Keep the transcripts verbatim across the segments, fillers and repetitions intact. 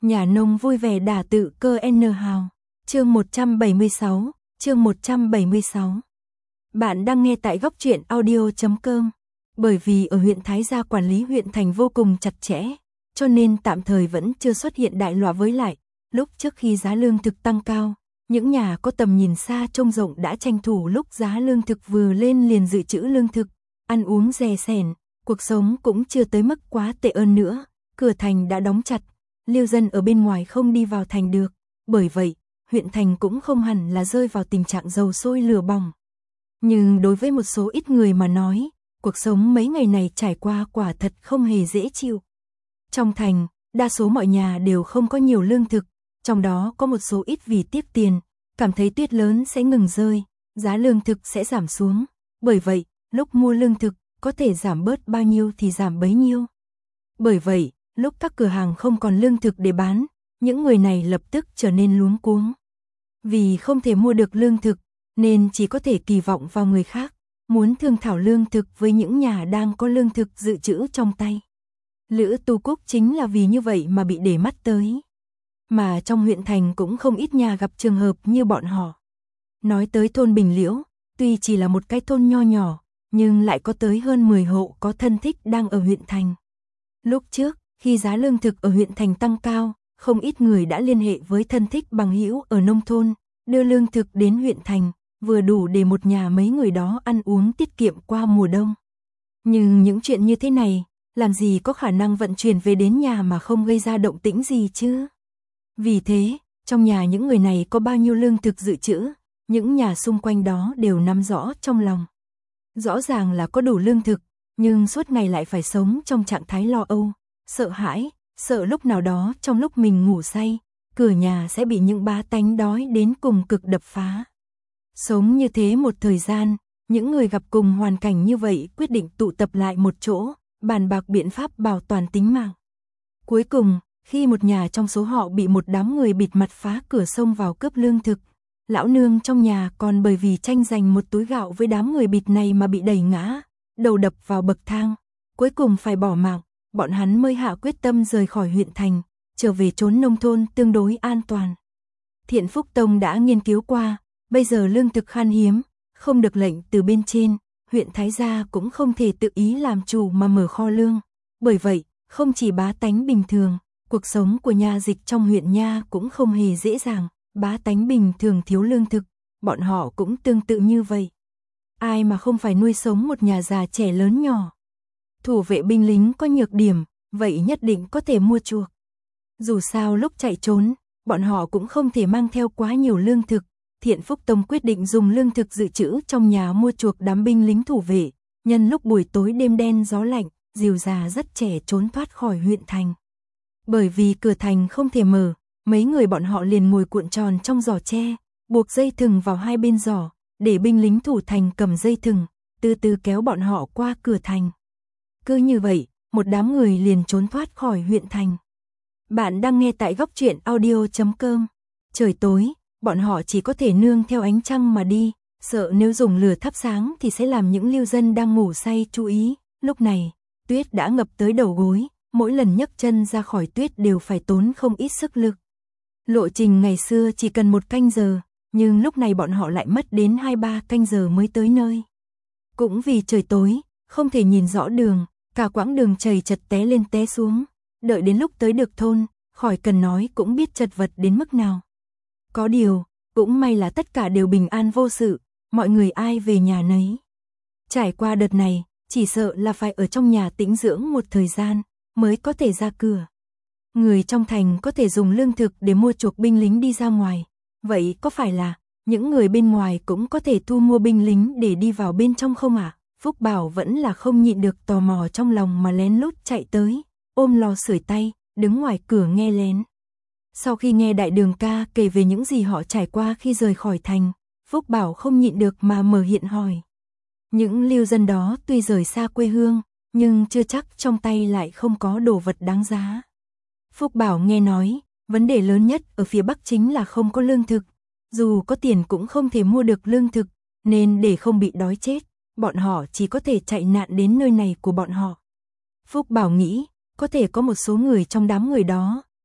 Nhà nông vui vẻ đả tự cơ N hào. Chương một trăm bảy mươi sáu, chương một trăm bảy mươi sáu. Bạn đang nghe tại góc truyện audio chấm com. Bởi vì ở huyện Thái Gia quản lý huyện thành vô cùng chặt chẽ, cho nên tạm thời vẫn chưa xuất hiện đại loạn. Với lại, lúc trước khi giá lương thực tăng cao, những nhà có tầm nhìn xa trông rộng đã tranh thủ lúc giá lương thực vừa lên liền dự trữ lương thực, ăn uống rè sẻn, cuộc sống cũng chưa tới mức quá tệ ơn nữa, cửa thành đã đóng chặt, liêu dân ở bên ngoài không đi vào thành được, bởi vậy, huyện thành cũng không hẳn là rơi vào tình trạng dầu sôi lửa bỏng. Nhưng đối với một số ít người mà nói, cuộc sống mấy ngày này trải qua quả thật không hề dễ chịu. Trong thành, đa số mọi nhà đều không có nhiều lương thực, trong đó có một số ít vì tiếc tiền, cảm thấy tuyết lớn sẽ ngừng rơi, giá lương thực sẽ giảm xuống, bởi vậy, lúc mua lương thực, có thể giảm bớt bao nhiêu thì giảm bấy nhiêu. Bởi vậy, lúc các cửa hàng không còn lương thực để bán, những người này lập tức trở nên luống cuống. Vì không thể mua được lương thực, nên chỉ có thể kỳ vọng vào người khác, muốn thương thảo lương thực với những nhà đang có lương thực dự trữ trong tay. Lữ Tu Cúc chính là vì như vậy mà bị để mắt tới. Mà trong huyện thành cũng không ít nhà gặp trường hợp như bọn họ. Nói tới thôn Bình Liễu, tuy chỉ là một cái thôn nho nhỏ, nhưng lại có tới hơn mười hộ có thân thích đang ở huyện thành. Lúc trước, khi giá lương thực ở huyện thành tăng cao, không ít người đã liên hệ với thân thích bằng hữu ở nông thôn, đưa lương thực đến huyện thành, vừa đủ để một nhà mấy người đó ăn uống tiết kiệm qua mùa đông. Nhưng những chuyện như thế này, làm gì có khả năng vận chuyển về đến nhà mà không gây ra động tĩnh gì chứ? Vì thế, trong nhà những người này có bao nhiêu lương thực dự trữ, những nhà xung quanh đó đều nắm rõ trong lòng. Rõ ràng là có đủ lương thực, nhưng suốt ngày lại phải sống trong trạng thái lo âu, sợ hãi, sợ lúc nào đó trong lúc mình ngủ say, cửa nhà sẽ bị những bá tánh đói đến cùng cực đập phá. Sống như thế một thời gian, những người gặp cùng hoàn cảnh như vậy quyết định tụ tập lại một chỗ, bàn bạc biện pháp bảo toàn tính mạng. Cuối cùng, khi một nhà trong số họ bị một đám người bịt mặt phá cửa xông vào cướp lương thực, lão nương trong nhà còn bởi vì tranh giành một túi gạo với đám người bịt này mà bị đẩy ngã, đầu đập vào bậc thang, cuối cùng phải bỏ mạng, bọn hắn mới hạ quyết tâm rời khỏi huyện thành, trở về trốn nông thôn tương đối an toàn. Thiện Phúc Tông đã nghiên cứu qua, bây giờ lương thực khan hiếm, không được lệnh từ bên trên, huyện Thái Gia cũng không thể tự ý làm chủ mà mở kho lương. Bởi vậy, không chỉ bá tánh bình thường, cuộc sống của nha dịch trong huyện nha cũng không hề dễ dàng, bá tánh bình thường thiếu lương thực, bọn họ cũng tương tự như vậy. Ai mà không phải nuôi sống một nhà già trẻ lớn nhỏ. Thủ vệ binh lính có nhược điểm, vậy nhất định có thể mua chuộc. Dù sao lúc chạy trốn, bọn họ cũng không thể mang theo quá nhiều lương thực. Thiện Phúc Tông quyết định dùng lương thực dự trữ trong nhà mua chuộc đám binh lính thủ vệ, nhân lúc buổi tối đêm đen gió lạnh, dìu già rất trẻ trốn thoát khỏi huyện thành. Bởi vì cửa thành không thể mở, mấy người bọn họ liền ngồi cuộn tròn trong giỏ tre, buộc dây thừng vào hai bên giỏ, để binh lính thủ thành cầm dây thừng, từ từ kéo bọn họ qua cửa thành. Cứ như vậy, một đám người liền trốn thoát khỏi huyện thành. Bạn đang nghe tại góc truyện audio chấm com. Trời tối, bọn họ chỉ có thể nương theo ánh trăng mà đi, sợ nếu dùng lửa thắp sáng thì sẽ làm những lưu dân đang ngủ say chú ý. Lúc này, tuyết đã ngập tới đầu gối, mỗi lần nhấc chân ra khỏi tuyết đều phải tốn không ít sức lực. Lộ trình ngày xưa chỉ cần một canh giờ, nhưng lúc này bọn họ lại mất đến hai ba canh giờ mới tới nơi. Cũng vì trời tối, không thể nhìn rõ đường, cả quãng đường chầy chật té lên té xuống, đợi đến lúc tới được thôn, khỏi cần nói cũng biết chật vật đến mức nào. Có điều, cũng may là tất cả đều bình an vô sự, mọi người ai về nhà nấy. Trải qua đợt này, chỉ sợ là phải ở trong nhà tĩnh dưỡng một thời gian, mới có thể ra cửa. Người trong thành có thể dùng lương thực để mua chuộc binh lính đi ra ngoài, vậy có phải là những người bên ngoài cũng có thể thu mua binh lính để đi vào bên trong không ạ? À? Phúc Bảo vẫn là không nhịn được tò mò trong lòng mà lén lút chạy tới, ôm lò sưởi tay, đứng ngoài cửa nghe lén. Sau khi nghe Đại Đường ca kể về những gì họ trải qua khi rời khỏi thành, Phúc Bảo không nhịn được mà mở hiện hỏi. Những lưu dân đó tuy rời xa quê hương, nhưng chưa chắc trong tay lại không có đồ vật đáng giá. Phúc Bảo nghe nói, vấn đề lớn nhất ở phía Bắc chính là không có lương thực. Dù có tiền cũng không thể mua được lương thực, nên để không bị đói chết, bọn họ chỉ có thể chạy nạn đến nơi này của bọn họ. Phúc Bảo nghĩ, có thể có một số người trong đám người đó,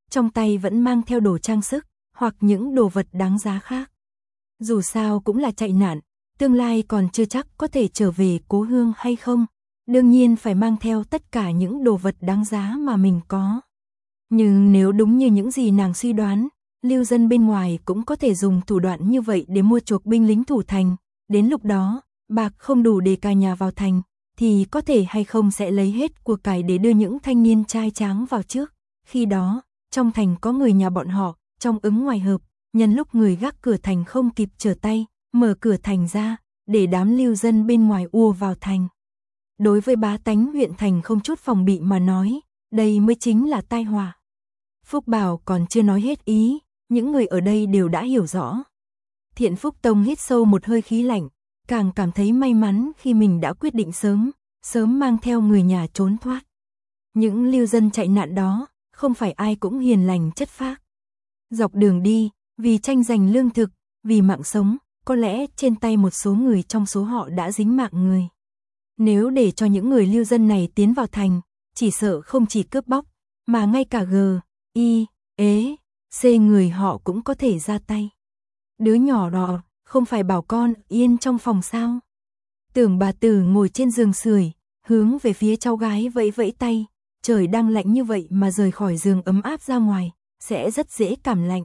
trong tay vẫn mang theo đồ trang sức, hoặc những đồ vật đáng giá khác. Dù sao cũng là chạy nạn, tương lai còn chưa chắc có thể trở về cố hương hay không, đương nhiên phải mang theo tất cả những đồ vật đáng giá mà mình có. Nhưng nếu đúng như những gì nàng suy đoán, lưu dân bên ngoài cũng có thể dùng thủ đoạn như vậy để mua chuộc binh lính thủ thành, đến lúc đó, bạc không đủ để cả nhà vào thành, thì có thể hay không sẽ lấy hết của cải để đưa những thanh niên trai tráng vào trước. Khi đó, trong thành có người nhà bọn họ, trong ứng ngoài hợp, nhân lúc người gác cửa thành không kịp trở tay, mở cửa thành ra, để đám lưu dân bên ngoài ùa vào thành. Đối với bá tánh huyện thành không chút phòng bị mà nói, đây mới chính là tai họa. Phúc Bảo còn chưa nói hết ý, những người ở đây đều đã hiểu rõ. Thiện Phúc Tông hít sâu một hơi khí lạnh, càng cảm thấy may mắn khi mình đã quyết định sớm, sớm mang theo người nhà trốn thoát. Những lưu dân chạy nạn đó, không phải ai cũng hiền lành chất phác. Dọc đường đi, vì tranh giành lương thực, vì mạng sống, có lẽ trên tay một số người trong số họ đã dính mạng người. Nếu để cho những người lưu dân này tiến vào thành, chỉ sợ không chỉ cướp bóc, mà ngay cả G, I, ế, C người họ cũng có thể ra tay. Đứa nhỏ đó, không phải bảo con yên trong phòng sao? Tưởng bà Tử ngồi trên giường sưởi, hướng về phía cháu gái vẫy vẫy tay, trời đang lạnh như vậy mà rời khỏi giường ấm áp ra ngoài, sẽ rất dễ cảm lạnh.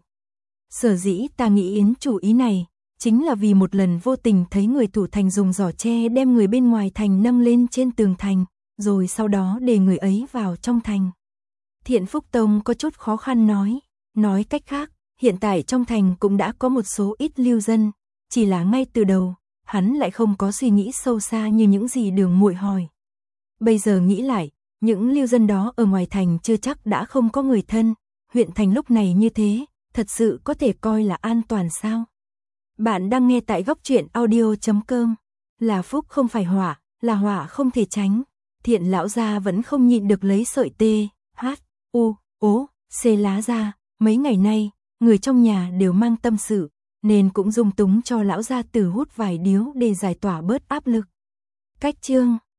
Sở dĩ ta nghĩ Yến chủ ý này, chính là vì một lần vô tình thấy người thủ thành dùng giỏ tre đem người bên ngoài thành nâng lên trên tường thành, rồi sau đó để người ấy vào trong thành. Thiện Phúc Tông có chút khó khăn nói, nói cách khác, hiện tại trong thành cũng đã có một số ít lưu dân, chỉ là ngay từ đầu, hắn lại không có suy nghĩ sâu xa như những gì Đường Muội hỏi. Bây giờ nghĩ lại, những lưu dân đó ở ngoài thành chưa chắc đã không có người thân, huyện thành lúc này như thế, thật sự có thể coi là an toàn sao? Bạn đang nghe tại góc truyện audio chấm com. Là phúc không phải họa, là họa không thể tránh. Thiện lão gia vẫn không nhịn được lấy sợi tê, hát, u, ố, c lá ra. Mấy ngày nay, người trong nhà đều mang tâm sự, nên cũng dung túng cho lão gia tử hút vài điếu để giải tỏa bớt áp lực. Cách chương